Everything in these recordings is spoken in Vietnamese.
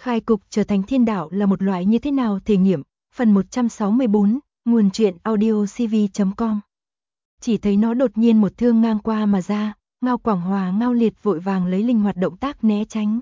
Khai cục trở thành thiên đạo là một loại như thế nào thể nghiệm, phần 164, nguồn truyện audio cv.com. Chỉ thấy nó đột nhiên một thương ngang qua mà ra, Ngao Quảng Hòa Ngao Liệt vội vàng lấy linh hoạt động tác né tránh.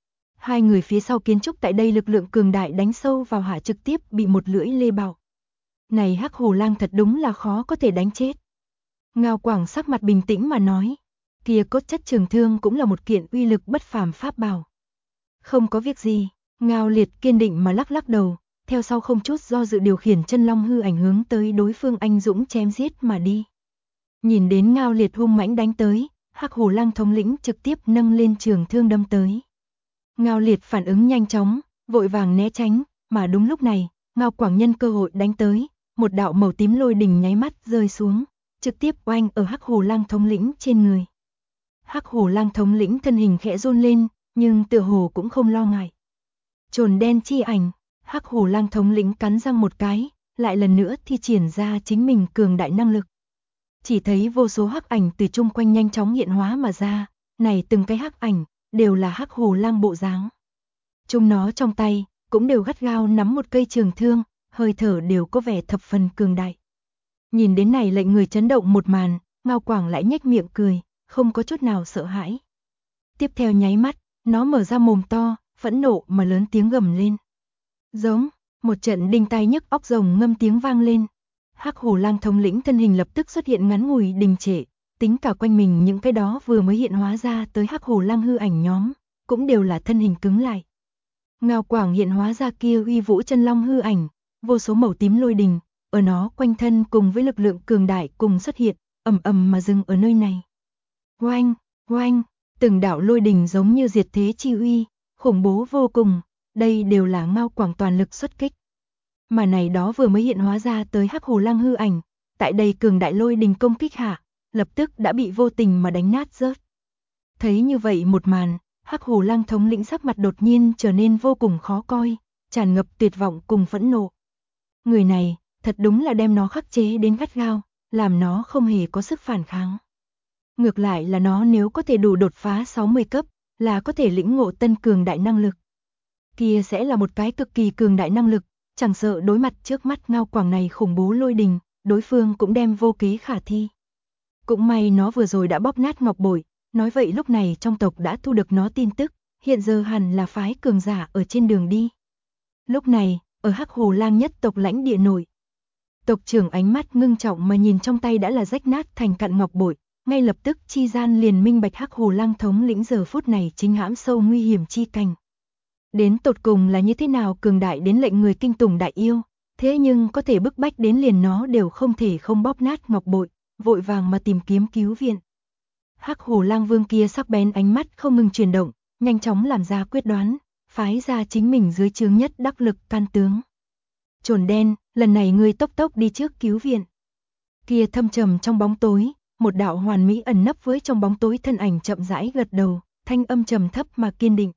Hai người phía sau kiến trúc tại đây lực lượng cường đại đánh sâu vào hạ trực tiếp bị một lưỡi lê bạo. Này Hắc Hổ Lang thật đúng là khó có thể đánh chết. Ngao Quảng sắc mặt bình tĩnh mà nói, kia cốt chất trường thương cũng là một kiện uy lực bất phàm pháp bảo. Không có việc gì, Ngao Liệt kiên định mà lắc lắc đầu, theo sau không chút do dự điều khiển chân long hư ảnh hướng tới đối phương anh dũng chém giết mà đi. Nhìn đến Ngao Liệt hung mãnh đánh tới, Hắc Hổ Lang thống lĩnh trực tiếp nâng lên trường thương đâm tới. Ngao Liệt phản ứng nhanh chóng, vội vàng né tránh, mà đúng lúc này, Ngao Quảng nhân cơ hội đánh tới, một đạo màu tím lôi đình nháy mắt rơi xuống, trực tiếp oanh ở Hắc Hổ Lang thống lĩnh trên người. Hắc Hổ Lang thống lĩnh thân hình khẽ run lên, nhưng tựa hồ cũng không lo ngại. Trồn đen chi ảnh, Hắc Hổ Lang thống lĩnh cắn răng một cái, lại lần nữa thi triển ra chính mình cường đại năng lực. Chỉ thấy vô số hắc ảnh từ chung quanh nhanh chóng hiện hóa mà ra, này từng cái hắc ảnh đều là Hắc Hổ Lang bộ dáng. Chúng nó trong tay cũng đều gắt gao nắm một cây trường thương, hơi thở đều có vẻ thập phần cường đại. Nhìn đến này lệnh người chấn động một màn, Ngao Quảng lại nhếch miệng cười, không có chút nào sợ hãi. Tiếp theo nháy mắt, nó mở ra mồm to, phẫn nộ mà lớn tiếng gầm lên. Giống, một trận đinh tai nhức óc rồng ngâm tiếng vang lên. Hắc Hổ Lang thống lĩnh thân hình lập tức xuất hiện ngắn ngủi đình trệ, tính cả quanh mình những cái đó vừa mới hiện hóa ra tới Hắc Hổ Lang hư ảnh nhóm, cũng đều là thân hình cứng lại. Ngao Quảng hiện hóa ra kia uy vũ chân long hư ảnh, vô số màu tím lôi đình, ở nó quanh thân cùng với lực lượng cường đại cùng xuất hiện, ầm ầm mà dừng ở nơi này. Oanh, oanh, từng đạo lôi đình giống như diệt thế chi uy, khủng bố vô cùng, đây đều là Ngao Quảng toàn lực xuất kích. Mà này đó vừa mới hiện hóa ra tới Hắc Hổ Lang hư ảnh, tại đây cường đại lôi đình công kích hạ, lập tức đã bị vô tình mà đánh nát rớt. Thấy như vậy một màn, Hắc Hổ Lang thống lĩnh sắc mặt đột nhiên trở nên vô cùng khó coi, tràn ngập tuyệt vọng cùng phẫn nộ. Người này, thật đúng là đem nó khắc chế đến gắt gao, làm nó không hề có sức phản kháng. Ngược lại là nó nếu có thể đủ đột phá 60 cấp, là có thể lĩnh ngộ tân cường đại năng lực. Kia sẽ là một cái cực kỳ cường đại năng lực, chẳng sợ đối mặt trước mắt Ngao Quảng này khủng bố lôi đình, đối phương cũng đem vô kế khả thi. Cũng may nó vừa rồi đã bóp nát ngọc bội, nói vậy lúc này trong tộc đã thu được nó tin tức, hiện giờ hẳn là phái cường giả ở trên đường đi. Lúc này, ở Hắc Hổ Lang nhất tộc lãnh địa nội, tộc trưởng ánh mắt ngưng trọng mà nhìn trong tay đã là rách nát thành cặn ngọc bội, ngay lập tức chi gian liền minh bạch Hắc Hổ Lang thống lĩnh giờ phút này chính hãm sâu nguy hiểm chi cảnh. Đến tột cùng là như thế nào cường đại đến lệnh người kinh tủng đại yêu, thế nhưng có thể bức bách đến liền nó đều không thể không bóp nát ngọc bội, vội vàng mà tìm kiếm cứu viện. Hắc Hổ Lang vương kia sắc bén ánh mắt không ngừng chuyển động, nhanh chóng làm ra quyết đoán, phái ra chính mình dưới trướng nhất đắc lực can tướng. Trồn đen, lần này ngươi tốc tốc đi trước cứu viện. Kia thâm trầm trong bóng tối, một đạo hoàn mỹ ẩn nấp với trong bóng tối thân ảnh chậm rãi gật đầu, thanh âm trầm thấp mà kiên định.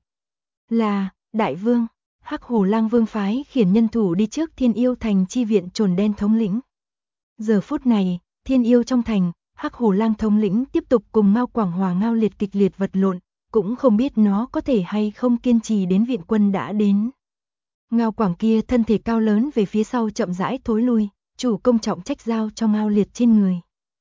Là, đại vương, Hắc Hổ Lang vương phái khiển nhân thủ đi trước Thiên Yêu thành chi viện Trồn đen thống lĩnh. Giờ phút này, Thiên Yêu trong thành, Hắc Hổ Lang thống lĩnh tiếp tục cùng Ngao Quảng Hòa Ngao Liệt kịch liệt vật lộn, cũng không biết nó có thể hay không kiên trì đến viện quân đã đến. Ngao Quảng kia thân thể cao lớn về phía sau chậm rãi thối lui, chủ công trọng trách giao cho Ngao Liệt trên người.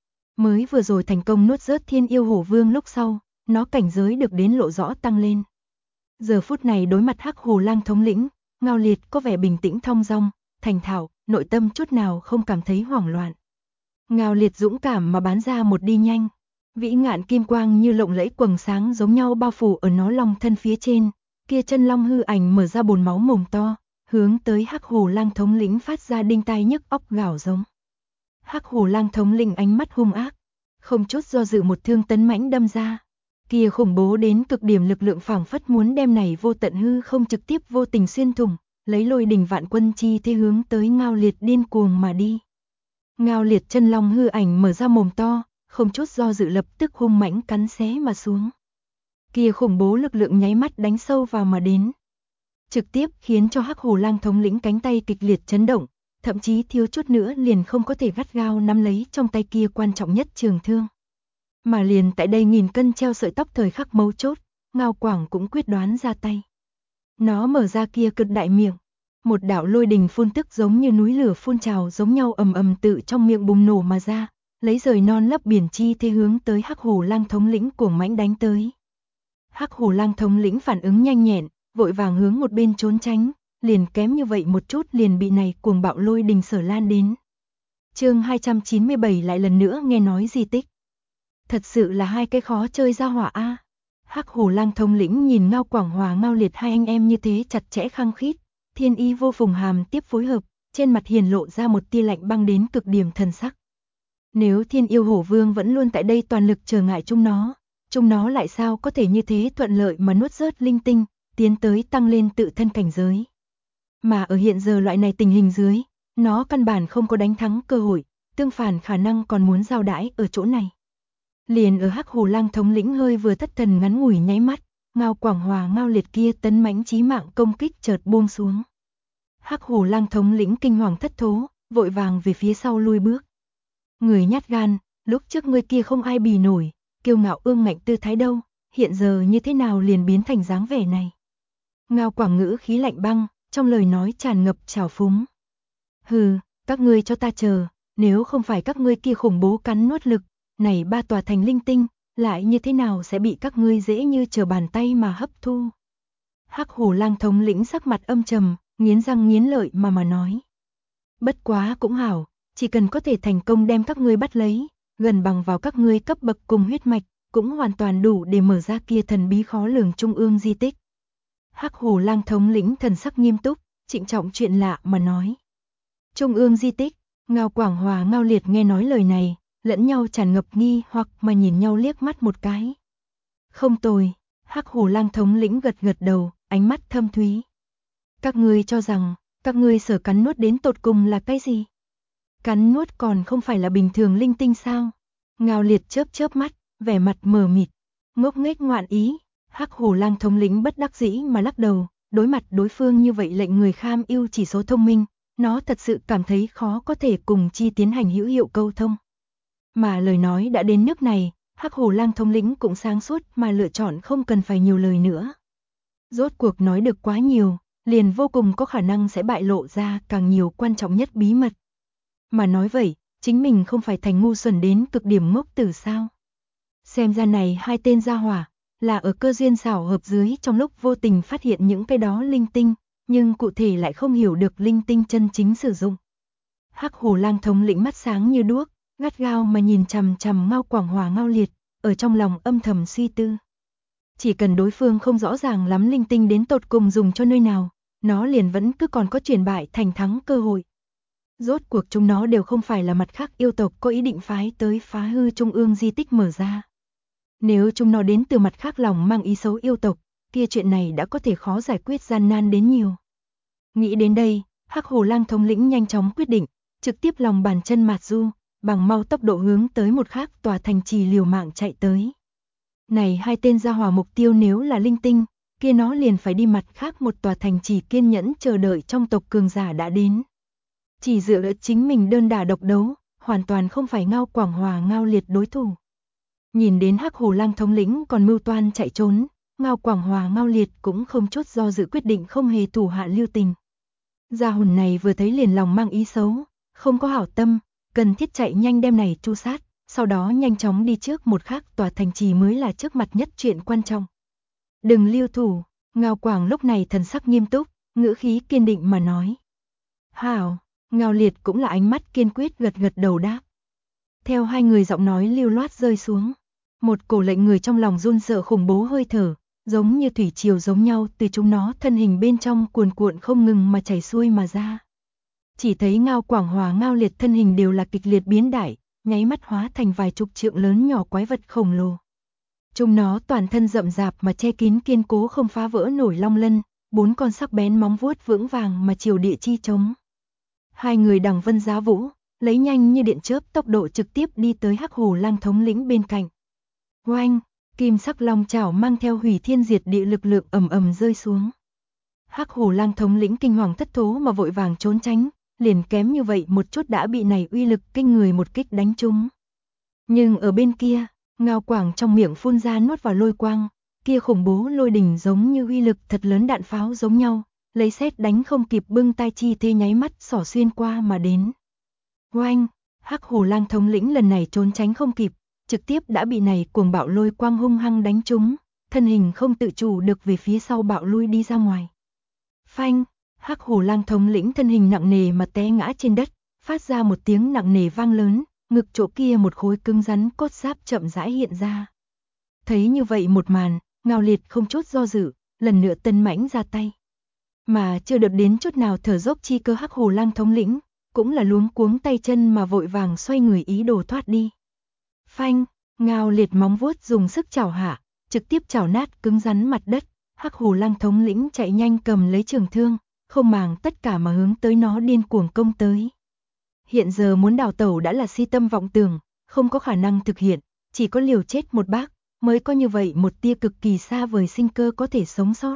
Mới vừa rồi thành công nuốt rớt Thiên Yêu hổ vương lúc sau, nó cảnh giới được đến lộ rõ tăng lên. Giờ phút này đối mặt Hắc Hổ Lang thống lĩnh, Ngao Liệt có vẻ bình tĩnh thong dong, thành thạo, nội tâm chút nào không cảm thấy hoảng loạn. Ngao Liệt dũng cảm mà bán ra một đi nhanh, vĩ ngạn kim quang như lộng lẫy quầng sáng giống nhau bao phủ ở nó long thân phía trên, kia chân long hư ảnh mở ra bồn máu mồm to, hướng tới Hắc Hổ Lang thống lĩnh phát ra đinh tai nhức óc gào giống. Hắc Hổ Lang thống lĩnh ánh mắt hung ác, không chút do dự một thương tấn mãnh đâm ra. Kia khủng bố đến cực điểm lực lượng phảng phất muốn đem này vô tận hư không trực tiếp vô tình xuyên thủng, lấy lôi đình vạn quân chi thế hướng tới Ngao Liệt điên cuồng mà đi. Ngao Liệt chân long hư ảnh mở ra mồm to, không chút do dự lập tức hung mãnh cắn xé mà xuống. Kia khủng bố lực lượng nháy mắt đánh sâu vào mà đến, trực tiếp khiến cho Hắc Hổ Lang thống lĩnh cánh tay kịch liệt chấn động, thậm chí thiếu chút nữa liền không có thể gắt gao nắm lấy trong tay kia quan trọng nhất trường thương. Mà liền tại đây nghìn cân treo sợi tóc thời khắc mấu chốt, Ngao Quảng cũng quyết đoán ra tay. Nó mở ra kia cực đại miệng. Một đạo lôi đình phun tức giống như núi lửa phun trào giống nhau ầm ầm tự trong miệng bùng nổ mà ra, lấy rời non lấp biển chi thế hướng tới Hắc Hổ Lang thống lĩnh cuồng mãnh đánh tới. Hắc Hổ Lang thống lĩnh phản ứng nhanh nhẹn, vội vàng hướng một bên trốn tránh, liền kém như vậy một chút liền bị này cuồng bạo lôi đình sở lan đến. Chương 297 lại lần nữa nghe nói di tích. Thật sự là hai cái khó chơi ra hỏa a. Hắc Hổ Lang thống lĩnh nhìn Ngao Quảng Hòa Ngao Liệt hai anh em như thế chặt chẽ khăng khít, thiên ý vô phùng hàm tiếp phối hợp, trên mặt hiền lộ ra một tia lạnh băng đến cực điểm thần sắc. Nếu Thiên Yêu Hổ Vương vẫn luôn tại đây toàn lực chờ ngại chúng nó lại sao có thể như thế thuận lợi mà nuốt rớt linh tinh, tiến tới tăng lên tự thân cảnh giới. Mà ở hiện giờ loại này tình hình dưới, nó căn bản không có đánh thắng cơ hội, tương phản khả năng còn muốn giao đãi ở chỗ này. Liền ở Hắc Hổ Lang thống lĩnh hơi vừa thất thần ngắn ngủi nháy mắt, Ngao Quảng Hòa Ngao Liệt kia tấn mãnh chí mạng công kích chợt buông xuống. Hắc Hổ Lang thống lĩnh kinh hoàng thất thố, vội vàng về phía sau lui bước. Người nhát gan, lúc trước ngươi kia không ai bì nổi, kiêu ngạo ương ngạnh tư thái đâu, hiện giờ như thế nào liền biến thành dáng vẻ này. Ngao Quảng ngữ khí lạnh băng, trong lời nói tràn ngập trào phúng. Hừ, các ngươi cho ta chờ, nếu không phải các ngươi kia khủng bố cắn nuốt lực, này ba tòa thành linh tinh, lại như thế nào sẽ bị các ngươi dễ như trở bàn tay mà hấp thu. Hắc Hổ Lang thống lĩnh sắc mặt âm trầm, nghiến răng nghiến lợi mà nói. Bất quá cũng hảo, chỉ cần có thể thành công đem các ngươi bắt lấy, gần bằng vào các ngươi cấp bậc cùng huyết mạch, cũng hoàn toàn đủ để mở ra kia thần bí khó lường trung ương di tích. Hắc Hổ Lang thống lĩnh thần sắc nghiêm túc, trịnh trọng chuyện lạ mà nói. Trung ương di tích, Ngao Quảng Hòa Ngao Liệt nghe nói lời này, lẫn nhau tràn ngập nghi hoặc mà nhìn nhau liếc mắt một cái. Không tồi, Hắc Hổ Lang thống lĩnh gật gật đầu, ánh mắt thâm thúy. Các ngươi cho rằng, các ngươi sở cắn nuốt đến tột cùng là cái gì? Cắn nuốt còn không phải là bình thường linh tinh sao? Ngao Liệt chớp chớp mắt, vẻ mặt mờ mịt, ngốc nghếch ngoạn ý. Hắc Hổ Lang thống lĩnh bất đắc dĩ mà lắc đầu, đối mặt đối phương như vậy lệnh người kham ưu chỉ số thông minh, nó thật sự cảm thấy khó có thể cùng chi tiến hành hữu hiệu câu thông. Mà lời nói đã đến nước này, Hắc Hổ Lang thống lĩnh cũng sáng suốt mà lựa chọn không cần phải nhiều lời nữa. Rốt cuộc nói được quá nhiều, liền vô cùng có khả năng sẽ bại lộ ra càng nhiều quan trọng nhất bí mật. Mà nói vậy, chính mình không phải thành ngu xuẩn đến cực điểm ngốc tử sao? Xem ra này hai tên gia hỏa, là ở cơ duyên xảo hợp dưới trong lúc vô tình phát hiện những cái đó linh tinh, nhưng cụ thể lại không hiểu được linh tinh chân chính sử dụng. Hắc Hổ Lang thống lĩnh mắt sáng như đuốc, gắt gao mà nhìn chằm chằm Ngao Quảng Hòa Ngao Liệt, ở trong lòng âm thầm suy tư. Chỉ cần đối phương không rõ ràng lắm linh tinh đến tột cùng dùng cho nơi nào, nó liền vẫn cứ còn có chuyển bại thành thắng cơ hội. Rốt cuộc chúng nó đều không phải là mặt khác yêu tộc có ý định phái tới phá hư trung ương di tích mở ra. Nếu chúng nó đến từ mặt khác lòng mang ý xấu yêu tộc, kia chuyện này đã có thể khó giải quyết gian nan đến nhiều. Nghĩ đến đây, Hắc Hổ Lang thống lĩnh nhanh chóng quyết định, trực tiếp lòng bàn chân mạt du, bằng mau tốc độ hướng tới một khác tòa thành trì liều mạng chạy tới. Này hai tên gia hỏa mục tiêu nếu là linh tinh, kia nó liền phải đi mặt khác một tòa thành trì kiên nhẫn chờ đợi trong tộc cường giả đã đến. Chỉ dựa vào chính mình đơn đả độc đấu, hoàn toàn không phải Ngao Quảng Hòa Ngao Liệt đối thủ. Nhìn đến Hắc Hổ Lang thống lĩnh còn mưu toan chạy trốn, Ngao Quảng Hòa Ngao Liệt cũng không chút do dự quyết định không hề thủ hạ lưu tình. Gia hồn này vừa thấy liền lòng mang ý xấu, không có hảo tâm, cần thiết chạy nhanh đem này tru sát, sau đó nhanh chóng đi trước một khác tòa thành trì mới là trước mặt nhất chuyện quan trọng. Đừng lưu thủ, Ngao Quảng lúc này thần sắc nghiêm túc, ngữ khí kiên định mà nói. Hảo, Ngao Liệt cũng là ánh mắt kiên quyết gật gật đầu đáp. Theo hai người giọng nói lưu loát rơi xuống, một cổ lệnh người trong lòng run sợ khủng bố hơi thở, giống như thủy triều giống nhau từ chúng nó thân hình bên trong cuồn cuộn không ngừng mà chảy xuôi mà ra. Chỉ thấy Ngao Quảng Hòa Ngao Liệt thân hình đều là kịch liệt biến đại, nháy mắt hóa thành vài chục trượng lớn nhỏ quái vật khổng lồ. Chúng nó toàn thân rậm rạp mà che kín kiên cố không phá vỡ nổi long lân, bốn con sắc bén móng vuốt vững vàng mà chiều địa chi chống. Hai người đằng vân giá vũ, lấy nhanh như điện chớp tốc độ trực tiếp đi tới Hắc Hổ Lang thống lĩnh bên cạnh. Oanh, kim sắc long chảo mang theo hủy thiên diệt địa lực lượng ầm ầm rơi xuống. Hắc Hổ Lang thống lĩnh kinh hoàng thất thố mà vội vàng trốn tránh, liền kém như vậy một chút đã bị này uy lực kinh người một kích đánh trúng. Nhưng ở bên kia, Ngao Quảng trong miệng phun ra nuốt vào lôi quang, kia khủng bố lôi đỉnh giống như uy lực thật lớn đạn pháo giống nhau, lấy sét đánh không kịp bưng tay chi thế nháy mắt xỏ xuyên qua mà đến. Oanh, Hắc Hổ Lang thống lĩnh lần này trốn tránh không kịp, trực tiếp đã bị này cuồng bạo lôi quang hung hăng đánh trúng, thân hình không tự chủ được về phía sau bạo lui đi ra ngoài. Phanh, Hắc Hổ Lang thống lĩnh thân hình nặng nề mà té ngã trên đất, phát ra một tiếng nặng nề vang lớn, ngực chỗ kia một khối cứng rắn cốt giáp chậm rãi hiện ra. Thấy như vậy một màn, Ngao Liệt không chút do dự, lần nữa tân mãnh ra tay. Mà chưa được đến chút nào thở dốc chi cơ Hắc Hổ Lang thống lĩnh, cũng là luống cuống tay chân mà vội vàng xoay người ý đồ thoát đi. Phanh, Ngao Liệt móng vuốt dùng sức chảo hạ, trực tiếp chảo nát cứng rắn mặt đất, Hắc Hổ Lang thống lĩnh chạy nhanh cầm lấy trường thương, không màng tất cả mà hướng tới nó điên cuồng công tới. Hiện giờ muốn đào tẩu đã là si tâm vọng tưởng, không có khả năng thực hiện, chỉ có liều chết một bác, mới có như vậy một tia cực kỳ xa vời sinh cơ có thể sống sót.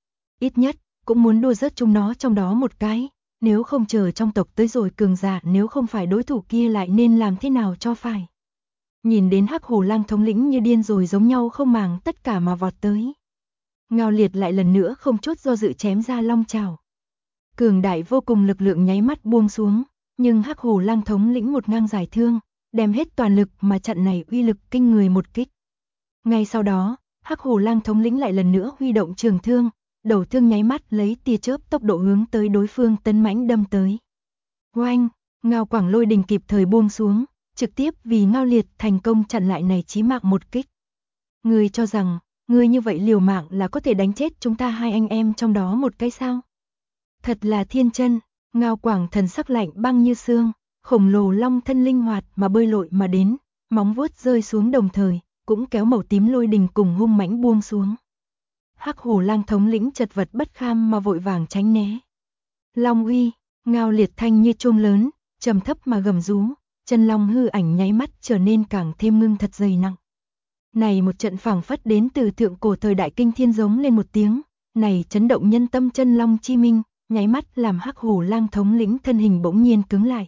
Ít nhất, cũng muốn đua rớt chúng nó trong đó một cái, nếu không chờ trong tộc tới rồi cường giả, nếu không phải đối thủ kia lại nên làm thế nào cho phải. Nhìn đến Hắc Hổ Lang thống lĩnh như điên rồi giống nhau không màng tất cả mà vọt tới. Ngao Liệt lại lần nữa không chút do dự chém ra long trảo. Cường đại vô cùng lực lượng nháy mắt buông xuống, nhưng Hắc Hổ Lang thống lĩnh một ngang giải thương, đem hết toàn lực mà trận này uy lực kinh người một kích. Ngay sau đó, Hắc Hổ Lang thống lĩnh lại lần nữa huy động trường thương, đầu thương nháy mắt lấy tia chớp tốc độ hướng tới đối phương tấn mãnh đâm tới. Oanh, Ngao Quảng lôi đình kịp thời buông xuống, trực tiếp vì Ngao Liệt thành công chặn lại này chí mạng một kích. Ngươi cho rằng, ngươi như vậy liều mạng là có thể đánh chết chúng ta hai anh em trong đó một cái sao? Thật là thiên chân, Ngao Quảng thần sắc lạnh băng như xương, khổng lồ long thân linh hoạt mà bơi lội mà đến, móng vuốt rơi xuống đồng thời, cũng kéo màu tím lôi đình cùng hung mãnh buông xuống. Hắc Hổ Lang thống lĩnh chật vật bất kham mà vội vàng tránh né. Long uy, Ngao Liệt thanh như chuông lớn, trầm thấp mà gầm rú, chân long hư ảnh nháy mắt trở nên càng thêm ngưng thật dày nặng. Này một trận phảng phất đến từ thượng cổ thời đại kinh thiên giống lên một tiếng, này chấn động nhân tâm chân long chi minh, nháy mắt làm Hắc Hổ Lang thống lĩnh thân hình bỗng nhiên cứng lại.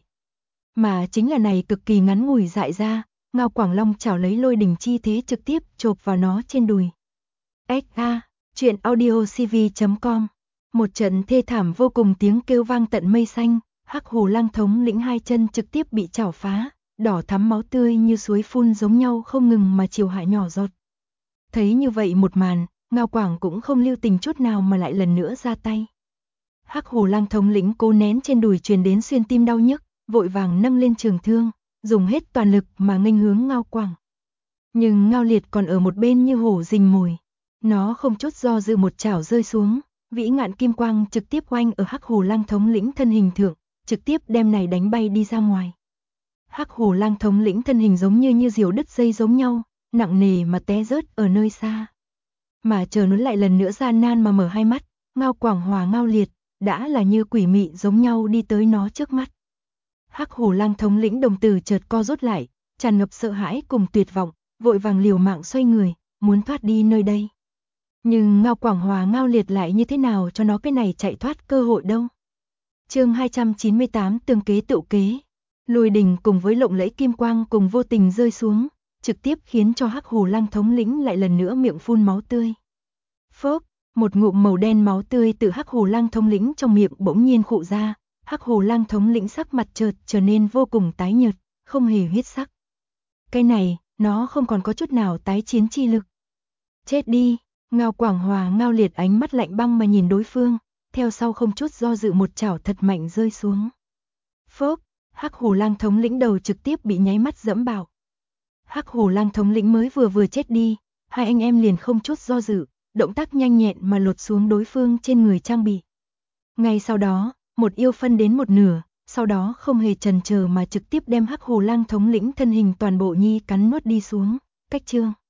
Mà chính là này cực kỳ ngắn ngủi dại ra, Ngao Quảng Long chảo lấy lôi đình chi thế trực tiếp chộp vào nó trên đùi. XA, chuyện audiocv.com. Một trận thê thảm vô cùng tiếng kêu vang tận mây xanh, Hắc Hổ Lang thống lĩnh hai chân trực tiếp bị chảo phá, đỏ thắm máu tươi như suối phun giống nhau không ngừng mà chiều hạ nhỏ giọt. Thấy như vậy một màn, Ngao Quảng cũng không lưu tình chút nào mà lại lần nữa ra tay. Hắc Hổ Lang thống lĩnh cố nén trên đùi truyền đến xuyên tim đau nhức, vội vàng nâng lên trường thương, dùng hết toàn lực mà nghênh hướng Ngao Quảng. Nhưng Ngao Liệt còn ở một bên như hổ rình mồi, nó không chút do dự một chảo rơi xuống, vĩ ngạn kim quang trực tiếp oanh ở Hắc Hổ Lang thống lĩnh thân hình thượng, trực tiếp đem này đánh bay đi ra ngoài. Hắc Hổ Lang thống lĩnh thân hình giống như diều đứt dây giống nhau, nặng nề mà té rớt ở nơi xa. Mà chờ nó lại lần nữa gian nan mà mở hai mắt, Ngao Quảng hòa Ngao Liệt đã là như quỷ mị giống nhau đi tới nó trước mắt. Hắc Hổ Lang thống lĩnh đồng tử chợt co rút lại, tràn ngập sợ hãi cùng tuyệt vọng, vội vàng liều mạng xoay người, muốn thoát đi nơi đây. Nhưng Ngao Quảng hòa Ngao Liệt lại như thế nào cho nó cái này chạy thoát cơ hội đâu. Chương 298 tương kế tựu kế. Lôi đình cùng với lộng lẫy kim quang cùng vô tình rơi xuống, trực tiếp khiến cho Hắc Hổ Lang thống lĩnh lại lần nữa miệng phun máu tươi. Phốc, một ngụm màu đen máu tươi từ Hắc Hổ Lang thống lĩnh trong miệng bỗng nhiên khụ ra, Hắc Hổ Lang thống lĩnh sắc mặt chợt trở nên vô cùng tái nhợt, không hề huyết sắc. Cái này, nó không còn có chút nào tái chiến chi lực. Chết đi, Ngao Quảng hòa Ngao Liệt ánh mắt lạnh băng mà nhìn đối phương, theo sau không chút do dự một chảo thật mạnh rơi xuống. Phốc, Hắc Hổ Lang thống lĩnh đầu trực tiếp bị nháy mắt dẫm bạo. Hắc Hổ Lang thống lĩnh mới vừa chết đi, hai anh em liền không chút do dự, động tác nhanh nhẹn mà lột xuống đối phương trên người trang bị. Ngay sau đó, một yêu phân đến một nửa, sau đó không hề chần chờ mà trực tiếp đem Hắc Hổ Lang thống lĩnh thân hình toàn bộ nhi cắn nuốt đi xuống, cách chương.